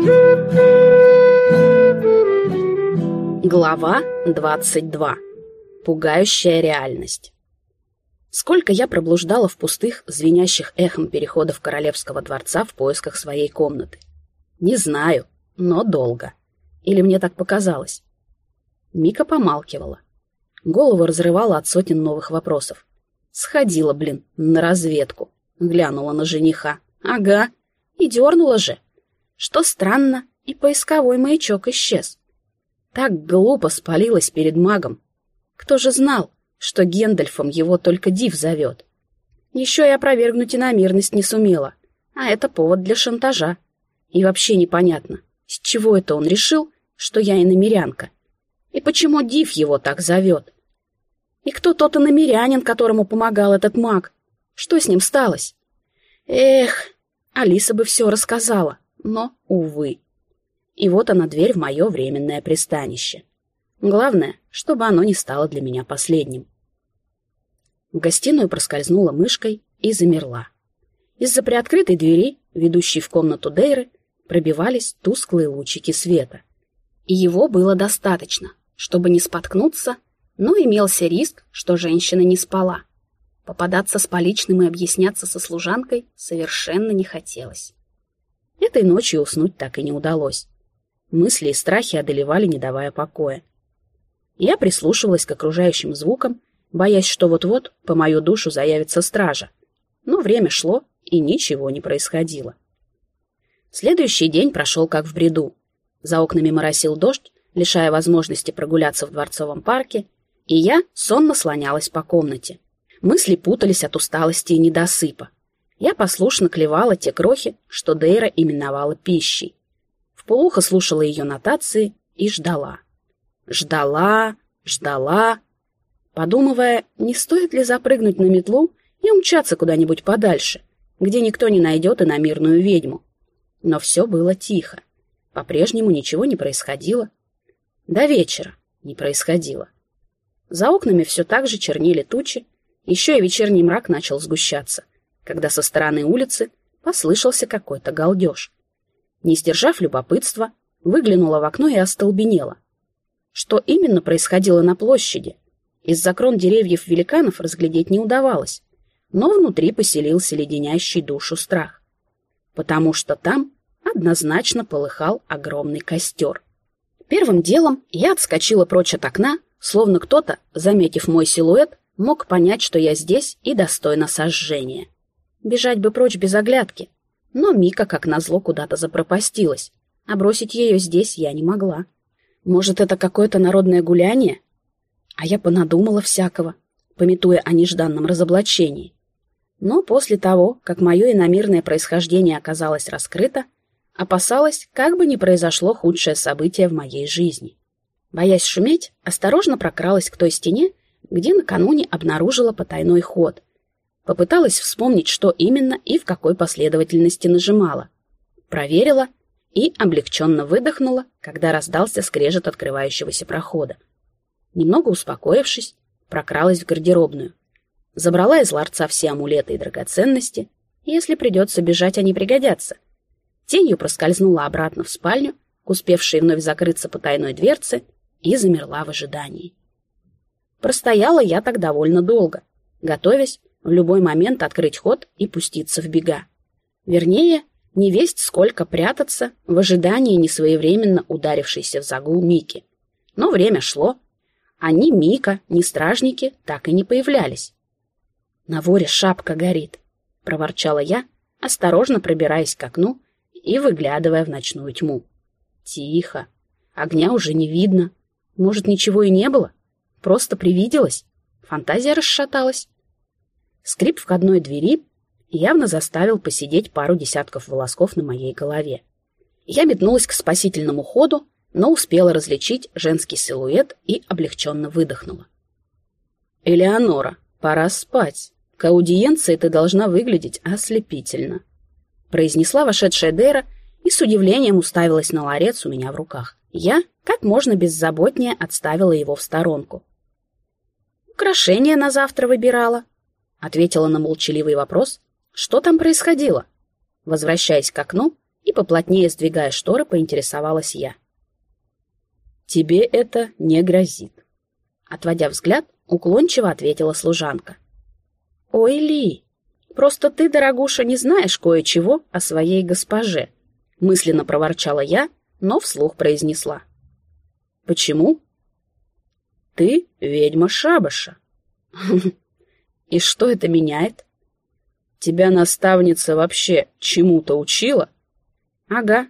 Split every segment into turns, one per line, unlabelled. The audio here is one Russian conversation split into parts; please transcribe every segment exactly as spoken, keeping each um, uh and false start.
Глава двадцать два. Пугающая реальность. Сколько я проблуждала в пустых, звенящих эхом переходов королевского дворца в поисках своей комнаты. Не знаю, но долго. Или мне так показалось? Мика помалкивала. Голову разрывала от сотен новых вопросов. Сходила, блин, на разведку. Глянула на жениха. Ага, и дернула же. Что странно, и поисковой маячок исчез. Так глупо спалилась перед магом. Кто же знал, что Гендальфом его только Див зовет? Еще и опровергнуть иномирность не сумела, а это повод для шантажа. И вообще непонятно, с чего это он решил, что я иномирянка? И почему Див его так зовет? И кто тот иномирянин, которому помогал этот маг? Что с ним сталось? Эх, Алиса бы все рассказала, но, увы. И вот она, дверь в мое временное пристанище. Главное, чтобы оно не стало для меня последним. В гостиную проскользнула мышкой и замерла. Из-за приоткрытой двери, ведущей в комнату Дейры, пробивались тусклые лучики света. И его было достаточно, чтобы не споткнуться, но имелся риск, что женщина не спала. Попадаться с поличным и объясняться со служанкой совершенно не хотелось. Этой ночью уснуть так и не удалось. Мысли и страхи одолевали, не давая покоя. Я прислушивалась к окружающим звукам, боясь, что вот-вот по мою душу заявится стража. Но время шло, и ничего не происходило. Следующий день прошел как в бреду. За окнами моросил дождь, лишая возможности прогуляться в дворцовом парке, и я сонно слонялась по комнате. Мысли путались от усталости и недосыпа. Я послушно клевала те крохи, что Дейра именовала пищей. Вполуха слушала ее нотации и ждала. Ждала, ждала, подумывая, не стоит ли запрыгнуть на метлу и умчаться куда-нибудь подальше, где никто не найдет иномирную ведьму. Но все было тихо. По-прежнему ничего не происходило. До вечера не происходило. За окнами все так же чернели тучи, еще и вечерний мрак начал сгущаться, когда со стороны улицы послышался какой-то галдеж. Не сдержав любопытства, выглянула в окно и остолбенела. Что именно происходило на площади? Из-за крон деревьев великанов разглядеть не удавалось, но внутри поселился леденящий душу страх. Потому что там однозначно полыхал огромный костер. Первым делом я отскочила прочь от окна, словно кто-то, заметив мой силуэт, мог понять, что я здесь и достойна сожжения. Бежать бы прочь без оглядки. Но Мика, как назло, куда-то запропастилась, а бросить ее здесь я не могла. Может, это какое-то народное гуляние? А я понадумала всякого, памятуя о нежданном разоблачении. Но после того, как мое иномирное происхождение оказалось раскрыто, опасалась, как бы ни произошло худшее событие в моей жизни. Боясь шуметь, осторожно прокралась к той стене, где накануне обнаружила потайной ход. Попыталась вспомнить, что именно и в какой последовательности нажимала. Проверила и облегченно выдохнула, когда раздался скрежет открывающегося прохода. Немного успокоившись, прокралась в гардеробную. Забрала из ларца все амулеты и драгоценности. Если придется бежать, они пригодятся. Тенью проскользнула обратно в спальню, к успевшей вновь закрыться потайной дверце, и замерла в ожидании. Простояла я так довольно долго, готовясь в любой момент открыть ход и пуститься в бега. Вернее, невесть сколько прятаться в ожидании несвоевременно ударившейся в загул Мики. Но время шло, а ни Мика, ни стражники так и не появлялись. «На воре шапка горит», — проворчала я, осторожно пробираясь к окну и выглядывая в ночную тьму. Тихо. Огня уже не видно. Может, ничего и не было? Просто привиделось? Фантазия расшаталась? Скрип входной двери явно заставил посидеть пару десятков волосков на моей голове. Я метнулась к спасительному ходу, но успела различить женский силуэт и облегченно выдохнула. «Элеонора, пора спать. К аудиенции ты должна выглядеть ослепительно», произнесла вошедшая Дейра и с удивлением уставилась на ларец у меня в руках. Я как можно беззаботнее отставила его в сторонку. «Украшения на завтра выбирала», — ответила на молчаливый вопрос, что там происходило. Возвращаясь к окну, и, поплотнее сдвигая шторы, поинтересовалась я. «Тебе это не грозит», — отводя взгляд, уклончиво ответила служанка. «Ой, Ли, просто ты, дорогуша, не знаешь кое-чего о своей госпоже», — мысленно проворчала я, но вслух произнесла. «Почему?» «Ты ведьма Шабаша». «И что это меняет?» «Тебя наставница вообще чему-то учила?» «Ага»,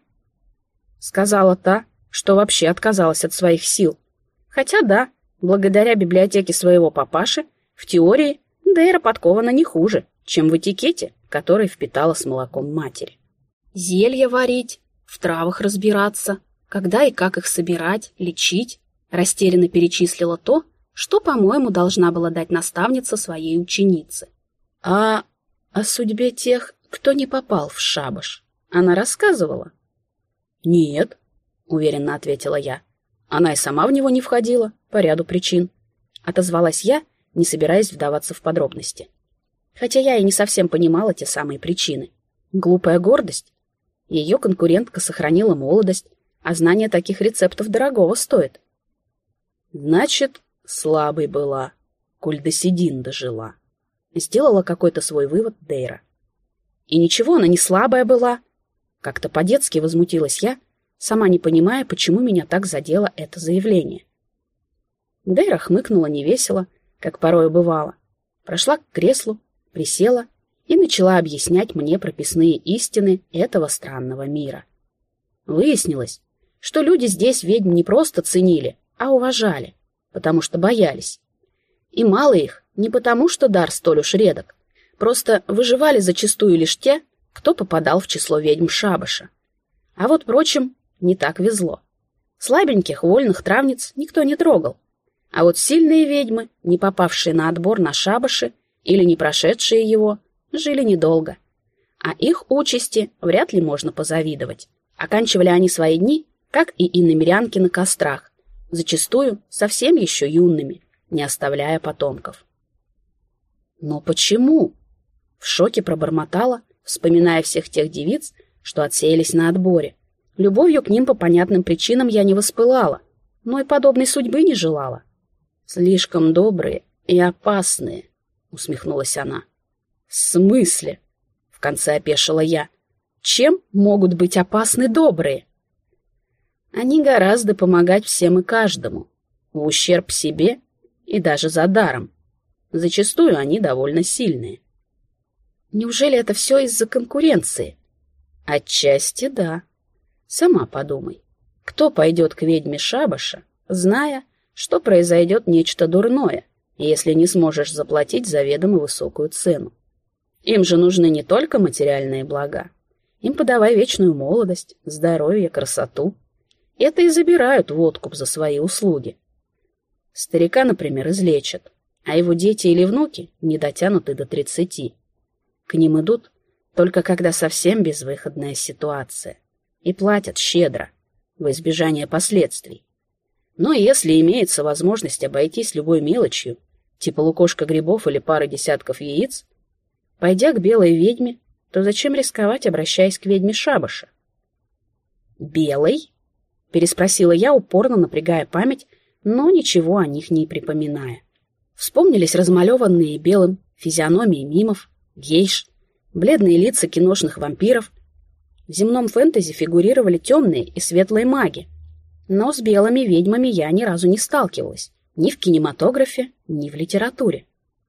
— сказала та, что вообще отказалась от своих сил. Хотя да, благодаря библиотеке своего папаши, в теории Дейра подкована не хуже, чем в этикете, который впитала с молоком матери. Зелья варить, в травах разбираться, когда и как их собирать, лечить, растерянно перечислила то, что, по-моему, должна была дать наставница своей ученице. А о судьбе тех, кто не попал в шабаш, она рассказывала? Нет, уверенно ответила я. Она и сама в него не входила, по ряду причин. Отозвалась я, не собираясь вдаваться в подробности. Хотя я и не совсем понимала те самые причины. Глупая гордость? Ее конкурентка сохранила молодость, а знание таких рецептов дорогого стоит. Значит, слабой была, коль до седин дожила. Сделала какой-то свой вывод Дейра. И ничего, она не слабая была. Как-то по-детски возмутилась я, сама не понимая, почему меня так задело это заявление. Дейра хмыкнула невесело, как порой бывало. Прошла к креслу, присела и начала объяснять мне прописные истины этого странного мира. Выяснилось, что люди здесь ведьм не просто ценили, а уважали, потому что боялись. И мало их не потому, что дар столь уж редок, просто выживали зачастую лишь те, кто попадал в число ведьм Шабаша. А вот прочим не так везло. Слабеньких вольных травниц никто не трогал. А вот сильные ведьмы, не попавшие на отбор на Шабаше или не прошедшие его, жили недолго. А их участи вряд ли можно позавидовать. Оканчивали они свои дни, как и иномерянки на кострах, зачастую совсем еще юными, не оставляя потомков. Но почему? В шоке пробормотала, вспоминая всех тех девиц, что отсеялись на отборе. Любовью к ним по понятным причинам я не воспылала, но и подобной судьбы не желала. Слишком добрые и опасные, усмехнулась она. В смысле? В конце опешила я. Чем могут быть опасны добрые? Они гораздо помогать всем и каждому, в ущерб себе и даже за даром. Зачастую они довольно сильные. Неужели это все из-за конкуренции? Отчасти да. Сама подумай, кто пойдет к ведьме Шабаша, зная, что произойдет нечто дурное, если не сможешь заплатить заведомо высокую цену? Им же нужны не только материальные блага. Им подавай вечную молодость, здоровье, красоту. Это и забирают в откуп за свои услуги. Старика, например, излечат, а его дети или внуки не дотянут и до тридцати. К ним идут только когда совсем безвыходная ситуация. И платят щедро, во избежание последствий. Но если имеется возможность обойтись любой мелочью, типа лукошка грибов или пары десятков яиц, пойдя к белой ведьме, то зачем рисковать, обращаясь к ведьме Шабаша? «Белой?» — переспросила я, упорно напрягая память, но ничего о них не припоминая. Вспомнились размалеванные белым физиономии мимов, гейш, бледные лица киношных вампиров. В земном фэнтези фигурировали темные и светлые маги, но с белыми ведьмами я ни разу не сталкивалась, ни в кинематографе, ни в литературе.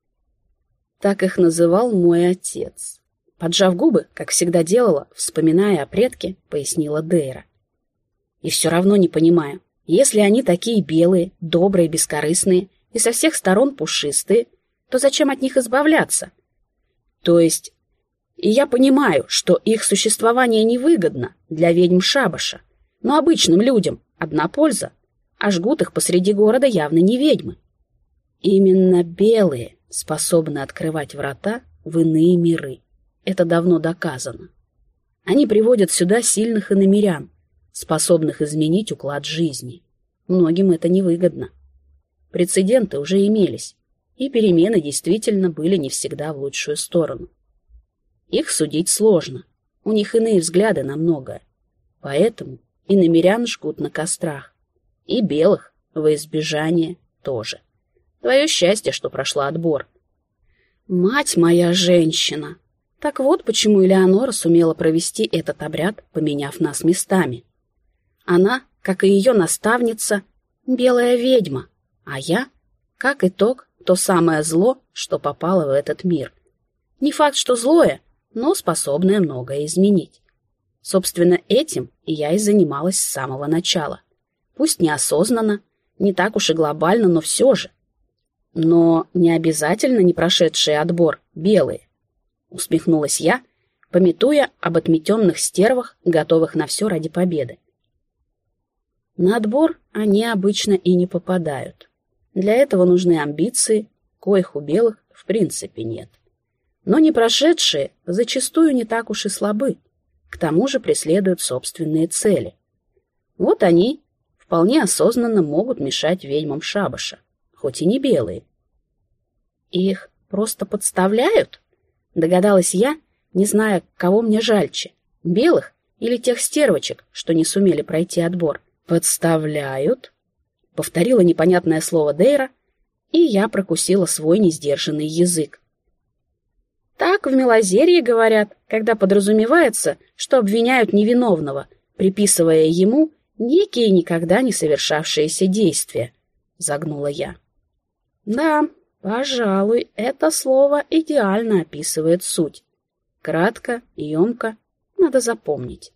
Так их называл мой отец. Поджав губы, как всегда делала, вспоминая о предке, пояснила Дейра. И все равно не понимаю, если они такие белые, добрые, бескорыстные и со всех сторон пушистые, то зачем от них избавляться? То есть, и я понимаю, что их существование невыгодно для ведьм Шабаша, но обычным людям одна польза, а жгут их посреди города явно не ведьмы. Именно белые способны открывать врата в иные миры. Это давно доказано. Они приводят сюда сильных иномерян, способных изменить уклад жизни. Многим это невыгодно. Прецеденты уже имелись, и перемены действительно были не всегда в лучшую сторону. Их судить сложно. У них иные взгляды на многое. Поэтому и намерян жгут на кострах. И белых во избежание тоже. Твое счастье, что прошла отбор. Мать моя женщина! Так вот почему Элеонора сумела провести этот обряд, поменяв нас местами. Она, как и ее наставница, белая ведьма, а я, как итог, то самое зло, что попало в этот мир. Не факт, что злое, но способное многое изменить. Собственно, этим я и занималась с самого начала. Пусть неосознанно, не так уж и глобально, но все же. Но не обязательно не прошедшие отбор белые. Усмехнулась я, памятуя об отметенных стервах, готовых на все ради победы. На отбор они обычно и не попадают. Для этого нужны амбиции, коих у белых в принципе нет. Но не прошедшие зачастую не так уж и слабы, к тому же преследуют собственные цели. Вот они вполне осознанно могут мешать ведьмам шабаша, хоть и не белые. Их просто подставляют? Догадалась я, не зная, кого мне жальче, белых или тех стервочек, что не сумели пройти отбор. «Подставляют?» — повторила непонятное слово Дейра, и я прокусила свой несдержанный язык. Так в Милозерье говорят, когда подразумевается, что обвиняют невиновного, приписывая ему некие никогда не совершавшиеся действия, — загнула я. Да, пожалуй, это слово идеально описывает суть. Кратко, емко, надо запомнить.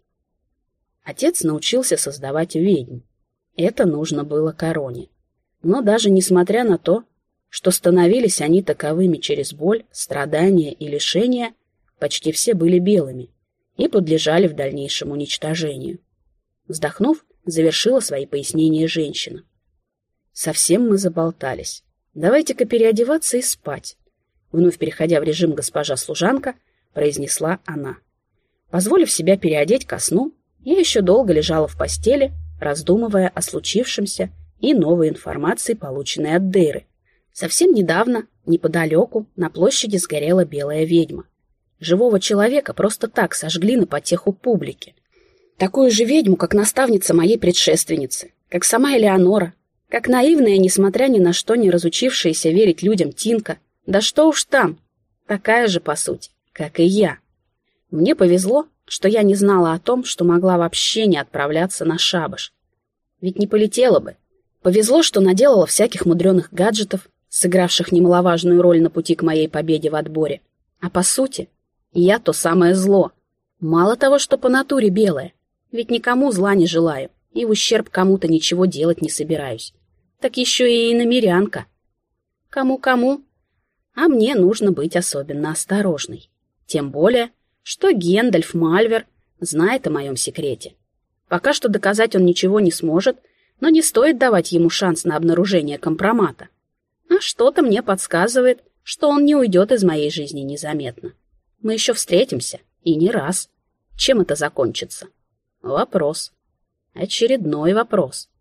Отец научился создавать ведьм. Это нужно было короне. Но даже несмотря на то, что становились они таковыми через боль, страдания и лишения, почти все были белыми и подлежали в дальнейшем уничтожению. Вздохнув, завершила свои пояснения женщина. Совсем мы заболтались. Давайте-ка переодеваться и спать. Вновь переходя в режим госпожа-служанка, произнесла она. Позволив себя переодеть ко сну, я еще долго лежала в постели, раздумывая о случившемся и новой информации, полученной от Дейры. Совсем недавно, неподалеку, на площади сгорела белая ведьма. Живого человека просто так сожгли на потеху публики. Такую же ведьму, как наставница моей предшественницы, как сама Элеонора, как наивная, несмотря ни на что не разучившаяся верить людям Тинка. Да что уж там, такая же, по сути, как и я. Мне повезло, что я не знала о том, что могла вообще не отправляться на шабаш. Ведь не полетела бы. Повезло, что наделала всяких мудреных гаджетов, сыгравших немаловажную роль на пути к моей победе в отборе. А по сути, я то самое зло. Мало того, что по натуре белое, ведь никому зла не желаю и в ущерб кому-то ничего делать не собираюсь. Так еще и иномерянка. Кому-кому? А мне нужно быть особенно осторожной. Тем более, что Гендальф Мальвер знает о моем секрете. Пока что доказать он ничего не сможет, но не стоит давать ему шанс на обнаружение компромата. А что-то мне подсказывает, что он не уйдет из моей жизни незаметно. Мы еще встретимся, и не раз. Чем это закончится? Вопрос. Очередной вопрос.